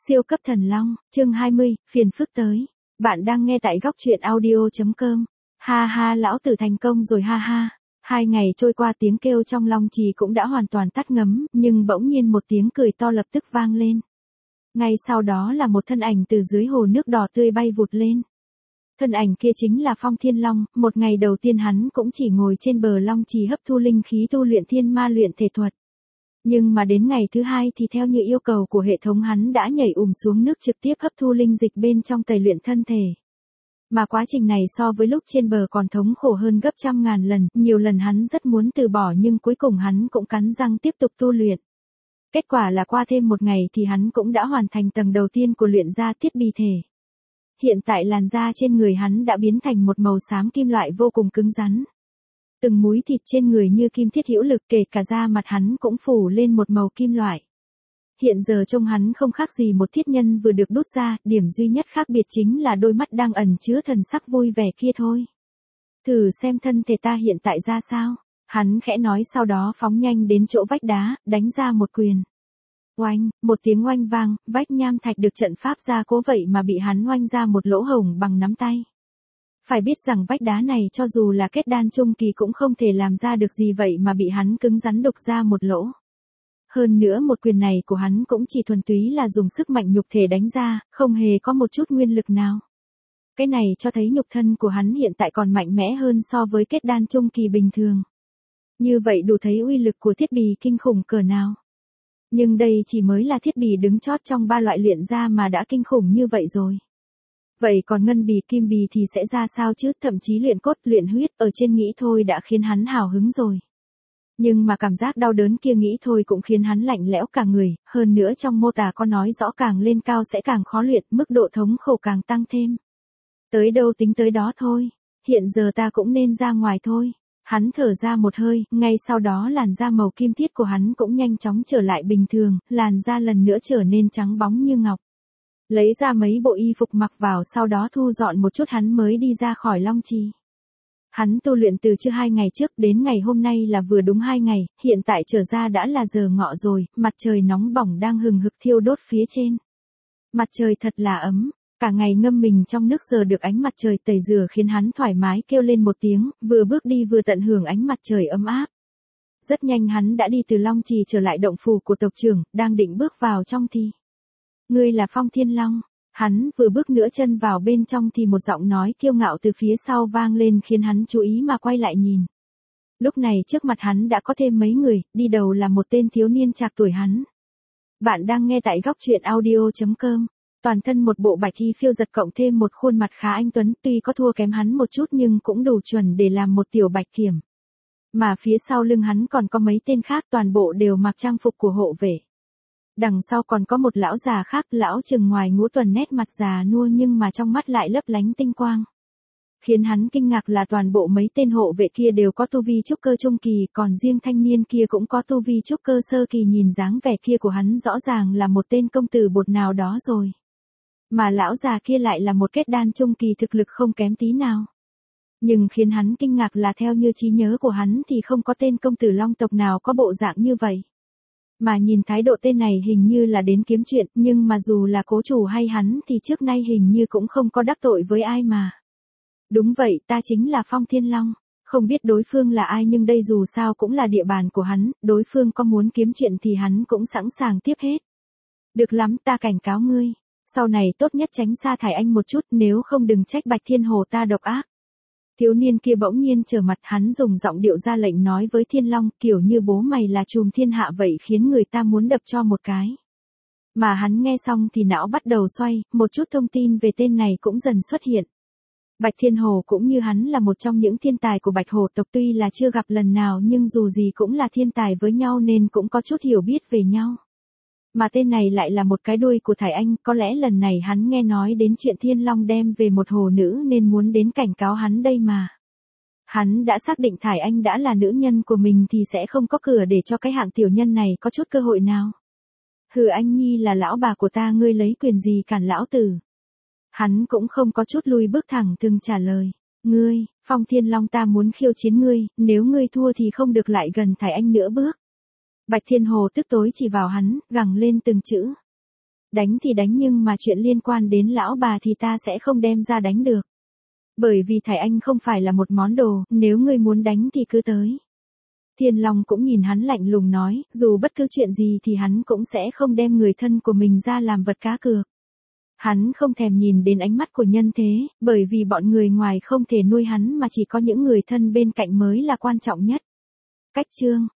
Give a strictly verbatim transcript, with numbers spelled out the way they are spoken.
Siêu cấp thần long, chương hai mươi, phiền phức tới. Bạn đang nghe tại góc truyện audio.com. Ha ha, lão tử thành công rồi ha ha. Hai ngày trôi qua, tiếng kêu trong Long Trì cũng đã hoàn toàn tắt ngấm, nhưng bỗng nhiên một tiếng cười to lập tức vang lên. Ngay sau đó là một thân ảnh từ dưới hồ nước đỏ tươi bay vụt lên. Thân ảnh kia chính là Phong Thiên Long. Một ngày đầu tiên hắn cũng chỉ ngồi trên bờ Long Trì hấp thu linh khí tu luyện thiên ma luyện thể thuật. Nhưng mà đến ngày thứ hai thì theo như yêu cầu của hệ thống hắn đã nhảy ùm xuống nước trực tiếp hấp thu linh dịch bên trong tẩy luyện thân thể. Mà quá trình này so với lúc trên bờ còn thống khổ hơn gấp trăm ngàn lần, nhiều lần hắn rất muốn từ bỏ nhưng cuối cùng hắn cũng cắn răng tiếp tục tu luyện. Kết quả là qua thêm một ngày thì hắn cũng đã hoàn thành tầng đầu tiên của luyện ra thiết bì thể. Hiện tại làn da trên người hắn đã biến thành một màu xám kim loại vô cùng cứng rắn. Từng múi thịt trên người như kim thiết hữu lực, kể cả da mặt hắn cũng phủ lên một màu kim loại. Hiện giờ trông hắn không khác gì một thiết nhân vừa được đúc ra, điểm duy nhất khác biệt chính là đôi mắt đang ẩn chứa thần sắc vui vẻ kia thôi. Thử xem thân thể ta hiện tại ra sao, hắn khẽ nói sau đó phóng nhanh đến chỗ vách đá, đánh ra một quyền. Oanh, một tiếng oanh vang, vách nham thạch được trận pháp gia cố vậy mà bị hắn oanh ra một lỗ hổng bằng nắm tay. Phải biết rằng vách đá này cho dù là kết đan trung kỳ cũng không thể làm ra được gì vậy mà bị hắn cứng rắn đục ra một lỗ. Hơn nữa một quyền này của hắn cũng chỉ thuần túy là dùng sức mạnh nhục thể đánh ra, không hề có một chút nguyên lực nào. Cái này cho thấy nhục thân của hắn hiện tại còn mạnh mẽ hơn so với kết đan trung kỳ bình thường. Như vậy đủ thấy uy lực của thiết bì kinh khủng cỡ nào. Nhưng đây chỉ mới là thiết bì đứng chót trong ba loại luyện ra mà đã kinh khủng như vậy rồi. Vậy còn ngân bì kim bì thì sẽ ra sao chứ, thậm chí luyện cốt luyện huyết ở trên nghĩ thôi đã khiến hắn hào hứng rồi. Nhưng mà cảm giác đau đớn kia nghĩ thôi cũng khiến hắn lạnh lẽo cả người, hơn nữa trong mô tả có nói rõ càng lên cao sẽ càng khó luyện, mức độ thống khổ càng tăng thêm. Tới đâu tính tới đó thôi, hiện giờ ta cũng nên ra ngoài thôi. Hắn thở ra một hơi, ngay sau đó làn da màu kim thiết của hắn cũng nhanh chóng trở lại bình thường, làn da lần nữa trở nên trắng bóng như ngọc. Lấy ra mấy bộ y phục mặc vào sau đó thu dọn một chút hắn mới đi ra khỏi Long Trì. Hắn tu luyện từ chưa hai ngày trước đến ngày hôm nay là vừa đúng hai ngày, hiện tại trở ra đã là giờ ngọ rồi, mặt trời nóng bỏng đang hừng hực thiêu đốt phía trên. Mặt trời thật là ấm, cả ngày ngâm mình trong nước giờ được ánh mặt trời tẩy rửa khiến hắn thoải mái kêu lên một tiếng, vừa bước đi vừa tận hưởng ánh mặt trời ấm áp. Rất nhanh hắn đã đi từ Long Trì trở lại động phủ của tộc trưởng, đang định bước vào trong thì. Ngươi là Phong Thiên Long. Hắn vừa bước nửa chân vào bên trong thì một giọng nói kiêu ngạo từ phía sau vang lên khiến hắn chú ý mà quay lại nhìn. Lúc này trước mặt hắn đã có thêm mấy người, đi đầu là một tên thiếu niên trạc tuổi hắn. Bạn đang nghe tại góc truyện audio.com. Toàn thân một bộ bạch y phiêu giật cộng thêm một khuôn mặt khá anh tuấn, tuy có thua kém hắn một chút nhưng cũng đủ chuẩn để làm một tiểu bạch kiểm. Mà phía sau lưng hắn còn có mấy tên khác, toàn bộ đều mặc trang phục của hộ vệ. Đằng sau còn có một lão già khác, lão chừng ngoài ngũ tuần, nét mặt già nua nhưng mà trong mắt lại lấp lánh tinh quang. Khiến hắn kinh ngạc là toàn bộ mấy tên hộ vệ kia đều có tu vi trúc cơ trung kỳ, còn riêng thanh niên kia cũng có tu vi trúc cơ sơ kỳ, nhìn dáng vẻ kia của hắn rõ ràng là một tên công tử bột nào đó rồi. Mà lão già kia lại là một kết đan trung kỳ, thực lực không kém tí nào. Nhưng khiến hắn kinh ngạc là theo như trí nhớ của hắn thì không có tên công tử long tộc nào có bộ dạng như vậy. Mà nhìn thái độ tên này hình như là đến kiếm chuyện, nhưng mà dù là cố chủ hay hắn thì trước nay hình như cũng không có đắc tội với ai mà. Đúng vậy, ta chính là Phong Thiên Long. Không biết đối phương là ai nhưng đây dù sao cũng là địa bàn của hắn, đối phương có muốn kiếm chuyện thì hắn cũng sẵn sàng tiếp hết. Được lắm, ta cảnh cáo ngươi. Sau này tốt nhất tránh xa thải anh một chút, nếu không đừng trách Bạch Thiên Hồ ta độc ác. Thiếu niên kia bỗng nhiên trở mặt, hắn dùng giọng điệu ra lệnh nói với Thiên Long, kiểu như bố mày là trùm thiên hạ vậy, khiến người ta muốn đập cho một cái. Mà hắn nghe xong thì não bắt đầu xoay, một chút thông tin về tên này cũng dần xuất hiện. Bạch Thiên Hồ cũng như hắn là một trong những thiên tài của Bạch Hồ tộc, tuy là chưa gặp lần nào nhưng dù gì cũng là thiên tài với nhau nên cũng có chút hiểu biết về nhau. Mà tên này lại là một cái đuôi của Thải Anh, có lẽ lần này hắn nghe nói đến chuyện Thiên Long đem về một hồ nữ nên muốn đến cảnh cáo hắn đây mà. Hắn đã xác định Thải Anh đã là nữ nhân của mình thì sẽ không có cửa để cho cái hạng tiểu nhân này có chút cơ hội nào. Hừ, anh nhi là lão bà của ta, ngươi lấy quyền gì cản lão tử? Hắn cũng không có chút lùi bước, thẳng thừng trả lời. Ngươi, Phong Thiên Long, ta muốn khiêu chiến ngươi, nếu ngươi thua thì không được lại gần Thải Anh nữa bước. Bạch Thiên Hồ tức tối chỉ vào hắn, gằn lên từng chữ. Đánh thì đánh nhưng mà chuyện liên quan đến lão bà thì ta sẽ không đem ra đánh được. Bởi vì Thải Anh không phải là một món đồ, nếu ngươi muốn đánh thì cứ tới. Thiên Long cũng nhìn hắn lạnh lùng nói, dù bất cứ chuyện gì thì hắn cũng sẽ không đem người thân của mình ra làm vật cá cược. Hắn không thèm nhìn đến ánh mắt của nhân thế, bởi vì bọn người ngoài không thể nuôi hắn mà chỉ có những người thân bên cạnh mới là quan trọng nhất. Cách chương